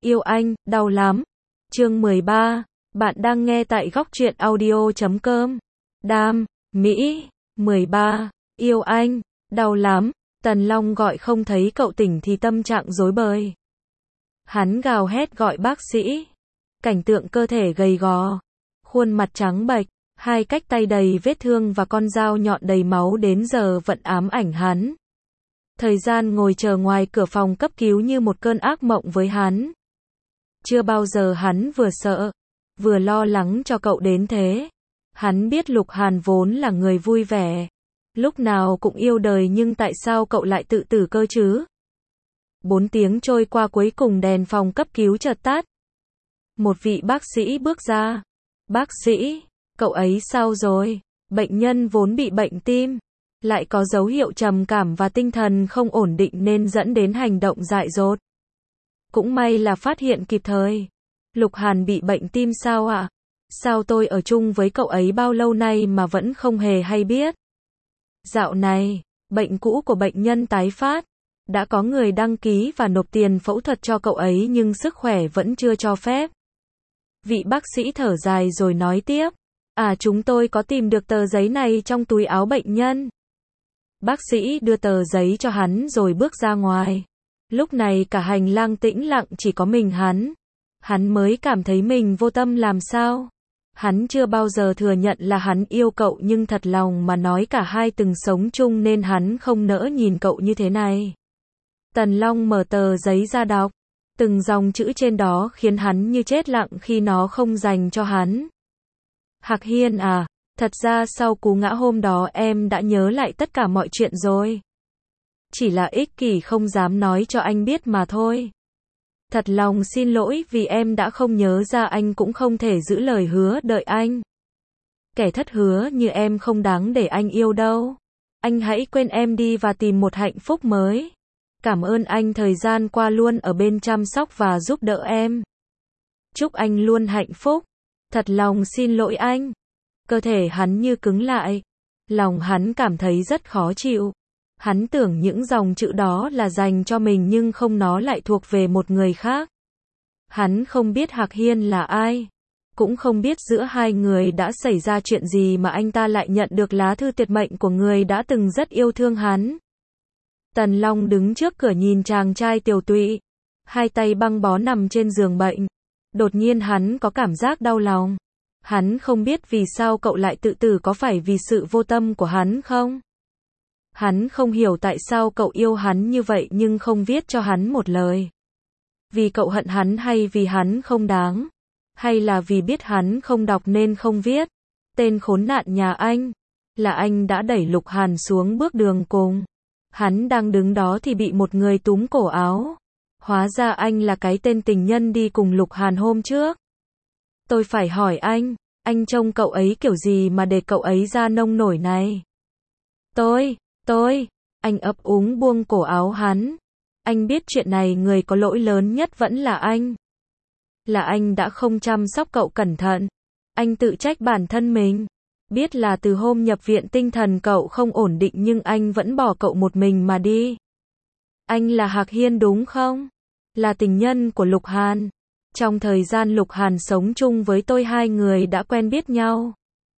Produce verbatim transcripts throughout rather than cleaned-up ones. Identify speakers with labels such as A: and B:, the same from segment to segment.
A: Yêu anh, đau lắm. Chương mười ba. Bạn đang nghe tại góc truyện audio chấm com. Đam, Mỹ. mười ba. Yêu anh, đau lắm. Tần Long gọi không thấy cậu tỉnh thì tâm trạng rối bời. Hắn gào hét gọi bác sĩ. Cảnh tượng cơ thể gầy gò, khuôn mặt trắng bệch, hai cách tay đầy vết thương và con dao nhọn đầy máu đến giờ vẫn ám ảnh hắn. Thời gian ngồi chờ ngoài cửa phòng cấp cứu như một cơn ác mộng với hắn. Chưa bao giờ hắn vừa sợ, vừa lo lắng cho cậu đến thế. Hắn biết Lục Hàn vốn là người vui vẻ, lúc nào cũng yêu đời, nhưng tại sao cậu lại tự tử cơ chứ? Bốn tiếng trôi qua, cuối cùng đèn phòng cấp cứu chợt tắt. Một vị bác sĩ bước ra. Bác sĩ, cậu ấy sao rồi? Bệnh nhân vốn bị bệnh tim, lại có dấu hiệu trầm cảm và tinh thần không ổn định nên dẫn đến hành động dại dột. Cũng may là phát hiện kịp thời. Lục Hàn bị bệnh tim sao ạ? Sao tôi ở chung với cậu ấy bao lâu nay mà vẫn không hề hay biết? Dạo này, bệnh cũ của bệnh nhân tái phát. Đã có người đăng ký và nộp tiền phẫu thuật cho cậu ấy nhưng sức khỏe vẫn chưa cho phép. Vị bác sĩ thở dài rồi nói tiếp. À, chúng tôi có tìm được tờ giấy này trong túi áo bệnh nhân. Bác sĩ đưa tờ giấy cho hắn rồi bước ra ngoài. Lúc này cả hành lang tĩnh lặng, chỉ có mình hắn. Hắn mới cảm thấy mình vô tâm làm sao. Hắn chưa bao giờ thừa nhận là hắn yêu cậu, nhưng thật lòng mà nói cả hai từng sống chung nên hắn không nỡ nhìn cậu như thế này. Tần Long mở tờ giấy ra đọc. Từng dòng chữ trên đó khiến hắn như chết lặng khi nó không dành cho hắn. Hạc Hiên à, thật ra sau cú ngã hôm đó em đã nhớ lại tất cả mọi chuyện rồi. Chỉ là ích kỷ không dám nói cho anh biết mà thôi. Thật lòng xin lỗi vì em đã không nhớ ra, anh cũng không thể giữ lời hứa đợi anh. Kẻ thất hứa như em không đáng để anh yêu đâu. Anh hãy quên em đi và tìm một hạnh phúc mới. Cảm ơn anh thời gian qua luôn ở bên chăm sóc và giúp đỡ em. Chúc anh luôn hạnh phúc. Thật lòng xin lỗi anh. Cơ thể hắn như cứng lại. Lòng hắn cảm thấy rất khó chịu. Hắn tưởng những dòng chữ đó là dành cho mình nhưng không, nó lại thuộc về một người khác. Hắn không biết Hạc Hiên là ai. Cũng không biết giữa hai người đã xảy ra chuyện gì mà anh ta lại nhận được lá thư tuyệt mệnh của người đã từng rất yêu thương hắn. Tần Long đứng trước cửa nhìn chàng trai tiều tụy, hai tay băng bó nằm trên giường bệnh. Đột nhiên hắn có cảm giác đau lòng. Hắn không biết vì sao cậu lại tự tử, có phải vì sự vô tâm của hắn không? Hắn không hiểu tại sao cậu yêu hắn như vậy nhưng không viết cho hắn một lời. Vì cậu hận hắn hay vì hắn không đáng? Hay là vì biết hắn không đọc nên không viết? Tên khốn nạn nhà anh. Là anh đã đẩy Lục Hàn xuống bước đường cùng. Hắn đang đứng đó thì bị một người túm cổ áo. Hóa ra anh là cái tên tình nhân đi cùng Lục Hàn hôm trước. Tôi phải hỏi anh, anh trông cậu ấy kiểu gì mà để cậu ấy ra nông nổi này? Tôi, tôi, anh ấp úng buông cổ áo hắn. Anh biết chuyện này người có lỗi lớn nhất vẫn là anh. Là anh đã không chăm sóc cậu cẩn thận. Anh tự trách bản thân mình. Biết là từ hôm nhập viện tinh thần cậu không ổn định nhưng anh vẫn bỏ cậu một mình mà đi. Anh là Hạc Hiên đúng không? Là tình nhân của Lục Hàn. Trong thời gian Lục Hàn sống chung với tôi, hai người đã quen biết nhau.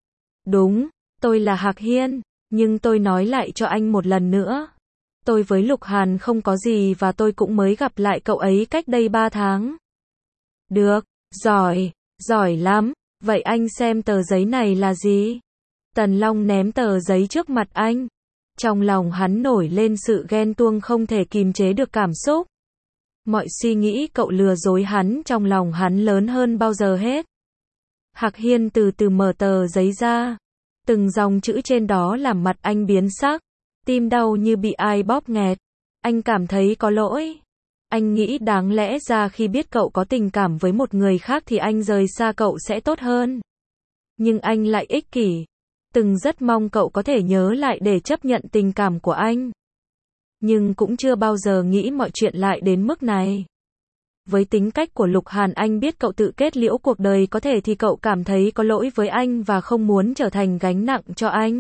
A: Đúng, tôi là Hạc Hiên, nhưng tôi nói lại cho anh một lần nữa. Tôi với Lục Hàn không có gì và tôi cũng mới gặp lại cậu ấy cách đây ba tháng. Được, giỏi, giỏi lắm. Vậy anh xem tờ giấy này là gì? Tần Long ném tờ giấy trước mặt anh. Trong lòng hắn nổi lên sự ghen tuông không thể kìm chế được cảm xúc. Mọi suy nghĩ cậu lừa dối hắn trong lòng hắn lớn hơn bao giờ hết. Hạc Hiên từ từ mở tờ giấy ra. Từng dòng chữ trên đó làm mặt anh biến sắc. Tim đau như bị ai bóp nghẹt. Anh cảm thấy có lỗi. Anh nghĩ đáng lẽ ra khi biết cậu có tình cảm với một người khác thì anh rời xa cậu sẽ tốt hơn. Nhưng anh lại ích kỷ. Từng rất mong cậu có thể nhớ lại để chấp nhận tình cảm của anh. Nhưng cũng chưa bao giờ nghĩ mọi chuyện lại đến mức này. Với tính cách của Lục Hàn, anh biết cậu tự kết liễu cuộc đời, có thể thì cậu cảm thấy có lỗi với anh và không muốn trở thành gánh nặng cho anh.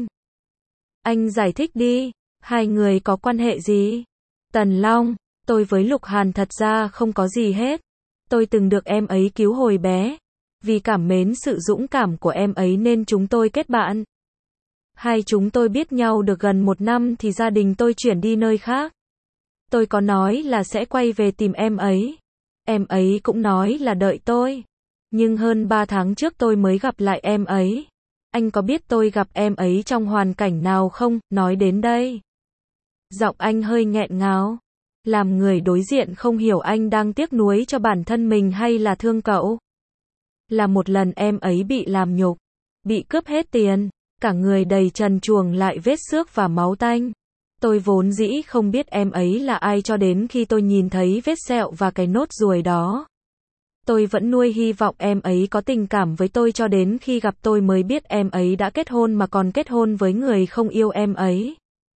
A: Anh giải thích đi, hai người có quan hệ gì? Tần Long, tôi với Lục Hàn thật ra không có gì hết. Tôi từng được em ấy cứu hồi bé. Vì cảm mến sự dũng cảm của em ấy nên chúng tôi kết bạn. Hai chúng tôi biết nhau được gần một năm thì gia đình tôi chuyển đi nơi khác. Tôi có nói là sẽ quay về tìm em ấy. Em ấy cũng nói là đợi tôi. Nhưng hơn ba tháng trước tôi mới gặp lại em ấy. Anh có biết tôi gặp em ấy trong hoàn cảnh nào không? Nói đến đây, giọng anh hơi nghẹn ngào. Làm người đối diện không hiểu anh đang tiếc nuối cho bản thân mình hay là thương cậu. Là một lần em ấy bị làm nhục, bị cướp hết tiền, cả người đầy trần truồng lại vết xước và máu tanh. Tôi vốn dĩ không biết em ấy là ai cho đến khi tôi nhìn thấy vết sẹo và cái nốt ruồi đó. Tôi vẫn nuôi hy vọng em ấy có tình cảm với tôi cho đến khi gặp tôi mới biết em ấy đã kết hôn mà còn kết hôn với người không yêu em ấy.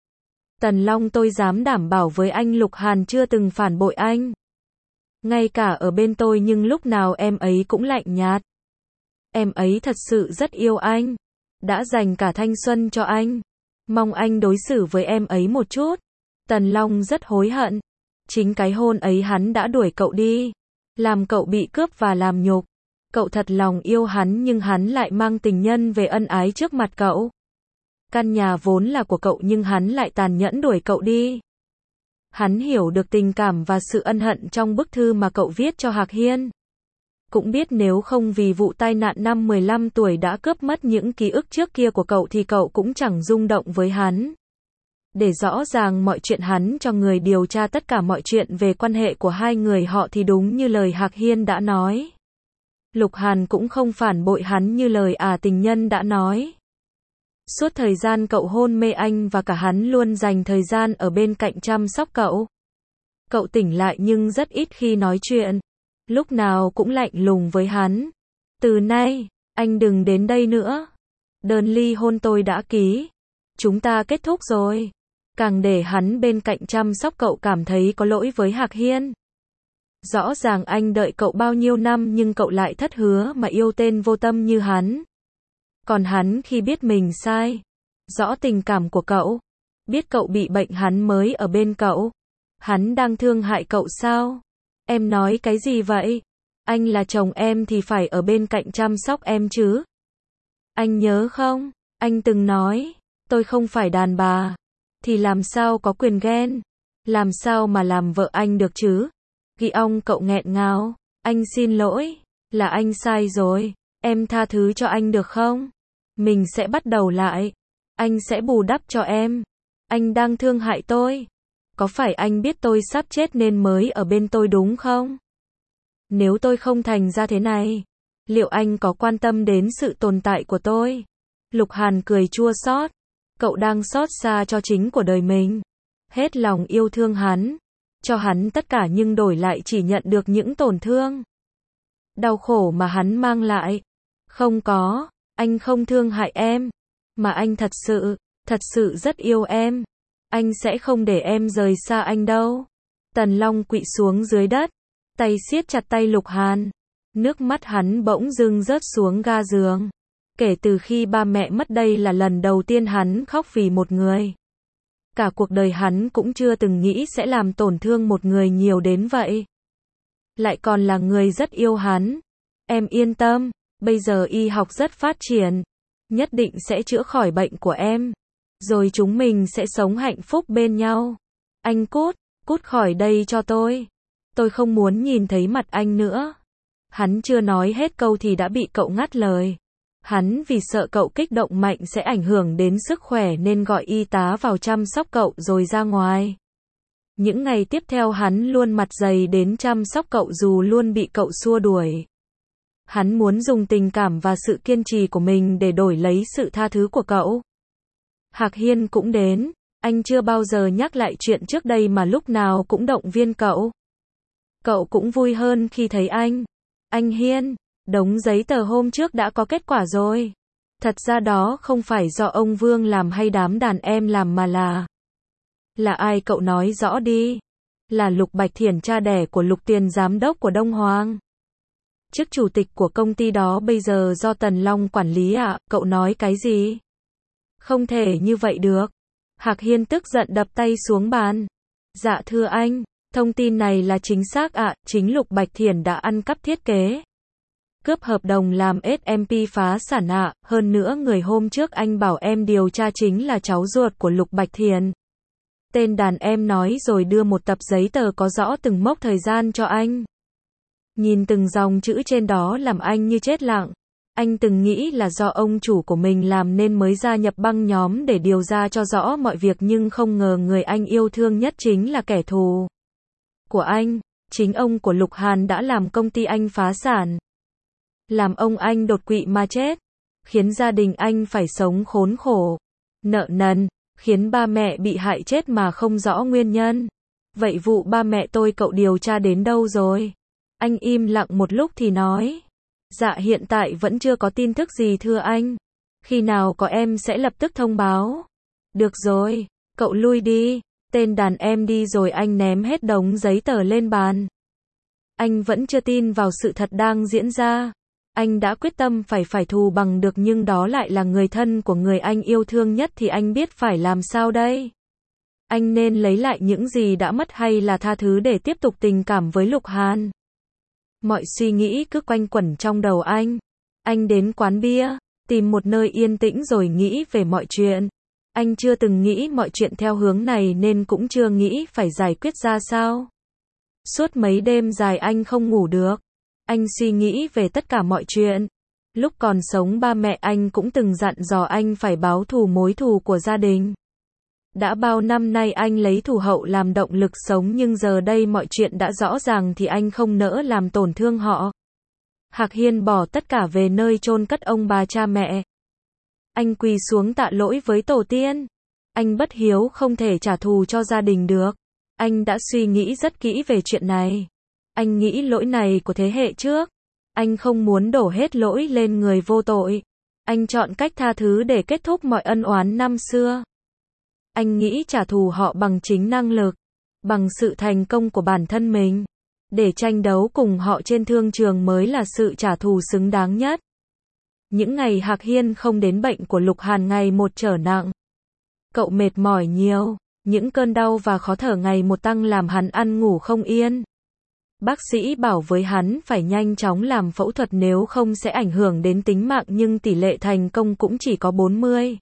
A: Tần Long, tôi dám đảm bảo với anh Lục Hàn chưa từng phản bội anh. Ngay cả ở bên tôi nhưng lúc nào em ấy cũng lạnh nhạt. Em ấy thật sự rất yêu anh. Đã dành cả thanh xuân cho anh. Mong anh đối xử với em ấy một chút. Tần Long rất hối hận. Chính cái hôn ấy hắn đã đuổi cậu đi. Làm cậu bị cướp và làm nhục. Cậu thật lòng yêu hắn nhưng hắn lại mang tình nhân về ân ái trước mặt cậu. Căn nhà vốn là của cậu nhưng hắn lại tàn nhẫn đuổi cậu đi. Hắn hiểu được tình cảm và sự ân hận trong bức thư mà cậu viết cho Hạc Hiên. Cũng biết nếu không vì vụ tai nạn năm mười lăm tuổi đã cướp mất những ký ức trước kia của cậu thì cậu cũng chẳng rung động với hắn. Để rõ ràng mọi chuyện hắn cho người điều tra tất cả mọi chuyện về quan hệ của hai người họ thì đúng như lời Hạc Hiên đã nói. Lục Hàn cũng không phản bội hắn như lời à tình nhân đã nói. Suốt thời gian cậu hôn mê anh và cả hắn luôn dành thời gian ở bên cạnh chăm sóc cậu. Cậu tỉnh lại nhưng rất ít khi nói chuyện. Lúc nào cũng lạnh lùng với hắn. Từ nay, anh đừng đến đây nữa. Đơn ly hôn tôi đã ký. Chúng ta kết thúc rồi. Càng để hắn bên cạnh chăm sóc cậu cảm thấy có lỗi với Hạc Hiên. Rõ ràng anh đợi cậu bao nhiêu năm nhưng cậu lại thất hứa mà yêu tên vô tâm như hắn. Còn hắn khi biết mình sai, rõ tình cảm của cậu, biết cậu bị bệnh hắn mới ở bên cậu. Hắn đang thương hại cậu sao? Em nói cái gì vậy? Anh là chồng em thì phải ở bên cạnh chăm sóc em chứ. Anh nhớ không? Anh từng nói, tôi không phải đàn bà. Thì làm sao có quyền ghen? Làm sao mà làm vợ anh được chứ? Ghi ông cậu nghẹn ngào. Anh xin lỗi. Là anh sai rồi. Em tha thứ cho anh được không? Mình sẽ bắt đầu lại. Anh sẽ bù đắp cho em. Anh đang thương hại tôi. Có phải anh biết tôi sắp chết nên mới ở bên tôi đúng không? Nếu tôi không thành ra thế này, liệu anh có quan tâm đến sự tồn tại của tôi? Lục Hàn cười chua xót. Cậu đang xót xa cho chính của đời mình. Hết lòng yêu thương hắn. Cho hắn tất cả nhưng đổi lại chỉ nhận được những tổn thương. Đau khổ mà hắn mang lại. Không có, anh không thương hại em. Mà anh thật sự, thật sự rất yêu em. Anh sẽ không để em rời xa anh đâu. Tần Long quỵ xuống dưới đất. Tay siết chặt tay Lục Hàn. Nước mắt hắn bỗng dưng rớt xuống ga giường. Kể từ khi ba mẹ mất đây là lần đầu tiên hắn khóc vì một người. Cả cuộc đời hắn cũng chưa từng nghĩ sẽ làm tổn thương một người nhiều đến vậy. Lại còn là người rất yêu hắn. Em yên tâm, bây giờ y học rất phát triển. Nhất định sẽ chữa khỏi bệnh của em. Rồi chúng mình sẽ sống hạnh phúc bên nhau. Anh cút, cút khỏi đây cho tôi. Tôi không muốn nhìn thấy mặt anh nữa. Hắn chưa nói hết câu thì đã bị cậu ngắt lời. Hắn vì sợ cậu kích động mạnh sẽ ảnh hưởng đến sức khỏe nên gọi y tá vào chăm sóc cậu rồi ra ngoài. Những ngày tiếp theo hắn luôn mặt dày đến chăm sóc cậu dù luôn bị cậu xua đuổi. Hắn muốn dùng tình cảm và sự kiên trì của mình để đổi lấy sự tha thứ của cậu. Hạc Hiên cũng đến. Anh chưa bao giờ nhắc lại chuyện trước đây mà lúc nào cũng động viên cậu. Cậu cũng vui hơn khi thấy anh. Anh Hiên, đống giấy tờ hôm trước đã có kết quả rồi. Thật ra đó không phải do ông Vương làm hay đám đàn em làm mà là... Là ai cậu nói rõ đi. Là Lục Bạch Thiển, cha đẻ của Lục Tiền giám đốc của Đông Hoàng. Chức chủ tịch của công ty đó bây giờ do Tần Long quản lý ạ, à? Cậu nói cái gì? Không thể như vậy được. Hạc Hiên tức giận đập tay xuống bàn. Dạ thưa anh, Thông tin này là chính xác ạ, à, chính Lục Bạch Thiển đã ăn cắp thiết kế. Cướp hợp đồng làm ét em pê phá sản ạ, à, hơn nữa người hôm trước anh bảo em điều tra chính là cháu ruột của Lục Bạch Thiển. Tên đàn em nói rồi đưa một tập giấy tờ có rõ từng mốc thời gian cho anh. Nhìn từng dòng chữ trên đó làm anh như chết lặng. Anh từng nghĩ là do ông chủ của mình làm nên mới gia nhập băng nhóm để điều ra cho rõ mọi việc, nhưng không ngờ người anh yêu thương nhất chính là kẻ thù của anh. Chính ông của Lục Hàn đã làm công ty anh phá sản. Làm ông anh đột quỵ mà chết. Khiến gia đình anh phải sống khốn khổ, nợ nần. Khiến ba mẹ bị hại chết mà không rõ nguyên nhân. Vậy vụ ba mẹ tôi cậu điều tra đến đâu rồi? Anh im lặng một lúc thì nói. Dạ hiện tại vẫn chưa có tin tức gì thưa anh. Khi nào có em sẽ lập tức thông báo. Được rồi, cậu lui đi. Tên đàn em đi rồi anh ném hết đống giấy tờ lên bàn. Anh vẫn chưa tin vào sự thật đang diễn ra. Anh đã quyết tâm phải phải thù bằng được, nhưng đó lại là người thân của người anh yêu thương nhất thì anh biết phải làm sao đây? Anh nên lấy lại những gì đã mất hay là tha thứ để tiếp tục tình cảm với Lục Hàn? Mọi suy nghĩ cứ quanh quẩn trong đầu anh. Anh đến quán bia, tìm một nơi yên tĩnh rồi nghĩ về mọi chuyện. Anh chưa từng nghĩ mọi chuyện theo hướng này nên cũng chưa nghĩ phải giải quyết ra sao. Suốt mấy đêm dài anh không ngủ được. Anh suy nghĩ về tất cả mọi chuyện. Lúc còn sống ba mẹ anh cũng từng dặn dò anh phải báo thù mối thù của gia đình. Đã bao năm nay anh lấy thù hậu làm động lực sống, nhưng giờ đây mọi chuyện đã rõ ràng thì anh không nỡ làm tổn thương họ. Hạc Hiên bỏ tất cả về nơi chôn cất ông bà cha mẹ. Anh quỳ xuống tạ lỗi với tổ tiên. Anh bất hiếu không thể trả thù cho gia đình được. Anh đã suy nghĩ rất kỹ về chuyện này. Anh nghĩ lỗi này của thế hệ trước. Anh không muốn đổ hết lỗi lên người vô tội. Anh chọn cách tha thứ để kết thúc mọi ân oán năm xưa. Anh nghĩ trả thù họ bằng chính năng lực, bằng sự thành công của bản thân mình. Để tranh đấu cùng họ trên thương trường mới là sự trả thù xứng đáng nhất. Những ngày Hạc Hiên không đến, bệnh của Lục Hàn ngày một trở nặng. Cậu mệt mỏi nhiều, những cơn đau và khó thở ngày một tăng làm hắn ăn ngủ không yên. Bác sĩ bảo với hắn phải nhanh chóng làm phẫu thuật nếu không sẽ ảnh hưởng đến tính mạng, nhưng tỷ lệ thành công cũng chỉ có bốn mươi.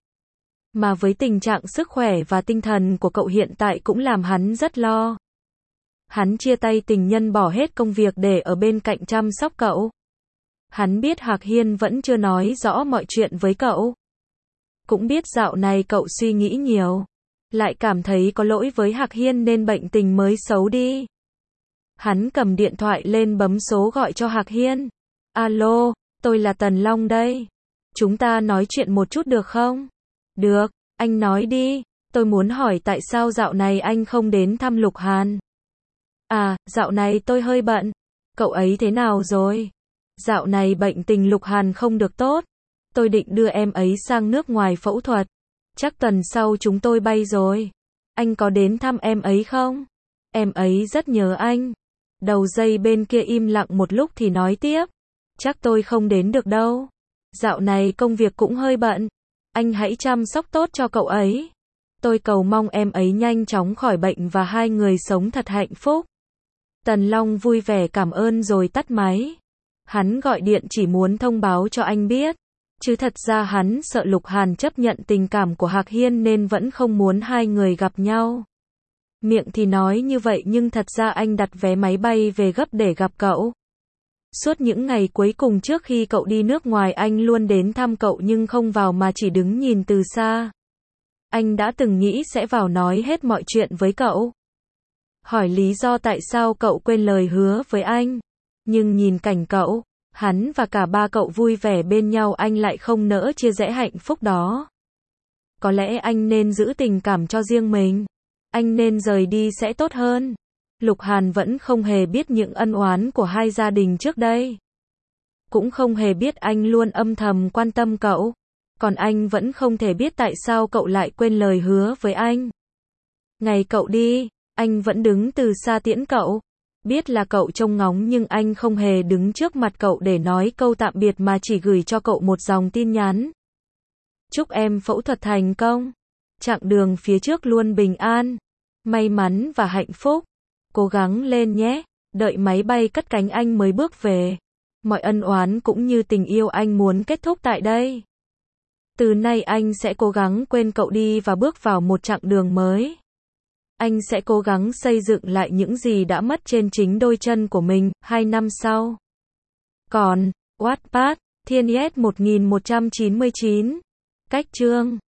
A: Mà với tình trạng sức khỏe và tinh thần của cậu hiện tại cũng làm hắn rất lo. Hắn chia tay tình nhân, bỏ hết công việc để ở bên cạnh chăm sóc cậu. Hắn biết Hạc Hiên vẫn chưa nói rõ mọi chuyện với cậu. Cũng biết dạo này cậu suy nghĩ nhiều. Lại cảm thấy có lỗi với Hạc Hiên nên bệnh tình mới xấu đi. Hắn cầm điện thoại lên bấm số gọi cho Hạc Hiên. Alo, tôi là Tần Long đây. Chúng ta nói chuyện một chút được không? Được, anh nói đi. Tôi muốn hỏi tại sao dạo này anh không đến thăm Lục Hàn. À, dạo này tôi hơi bận. Cậu ấy thế nào rồi? Dạo này bệnh tình Lục Hàn không được tốt. Tôi định đưa em ấy sang nước ngoài phẫu thuật. Chắc tuần sau chúng tôi bay rồi. Anh có đến thăm em ấy không? Em ấy rất nhớ anh. Đầu dây bên kia im lặng một lúc thì nói tiếp. Chắc tôi không đến được đâu. Dạo này công việc cũng hơi bận. Anh hãy chăm sóc tốt cho cậu ấy. Tôi cầu mong em ấy nhanh chóng khỏi bệnh và hai người sống thật hạnh phúc. Tần Long vui vẻ cảm ơn rồi tắt máy. Hắn gọi điện chỉ muốn thông báo cho anh biết. Chứ thật ra hắn sợ Lục Hàn chấp nhận tình cảm của Hạc Hiên nên vẫn không muốn hai người gặp nhau. Miệng thì nói như vậy nhưng thật ra anh đặt vé máy bay về gấp để gặp cậu. Suốt những ngày cuối cùng trước khi cậu đi nước ngoài anh luôn đến thăm cậu nhưng không vào mà chỉ đứng nhìn từ xa. Anh đã từng nghĩ sẽ vào nói hết mọi chuyện với cậu. Hỏi lý do tại sao cậu quên lời hứa với anh. Nhưng nhìn cảnh cậu, hắn và cả ba cậu vui vẻ bên nhau anh lại không nỡ chia rẽ hạnh phúc đó. Có lẽ anh nên giữ tình cảm cho riêng mình. Anh nên rời đi sẽ tốt hơn. Lục Hàn vẫn không hề biết những ân oán của hai gia đình trước đây. Cũng không hề biết anh luôn âm thầm quan tâm cậu. Còn anh vẫn không thể biết tại sao cậu lại quên lời hứa với anh. Ngày cậu đi, anh vẫn đứng từ xa tiễn cậu. Biết là cậu trông ngóng nhưng anh không hề đứng trước mặt cậu để nói câu tạm biệt mà chỉ gửi cho cậu một dòng tin nhắn. Chúc em phẫu thuật thành công. Chặng đường phía trước luôn bình an, may mắn và hạnh phúc. cố gắng lên nhé, đợi máy bay cất cánh anh mới bước về. Mọi ân oán cũng như tình yêu anh muốn kết thúc tại đây. Từ nay anh sẽ cố gắng quên cậu đi và bước vào một chặng đường mới. Anh sẽ cố gắng xây dựng lại những gì đã mất trên chính đôi chân của mình, hai năm sau. Còn, Wattpad, Thiên Yes một nghìn một trăm chín mươi chín. Cách chương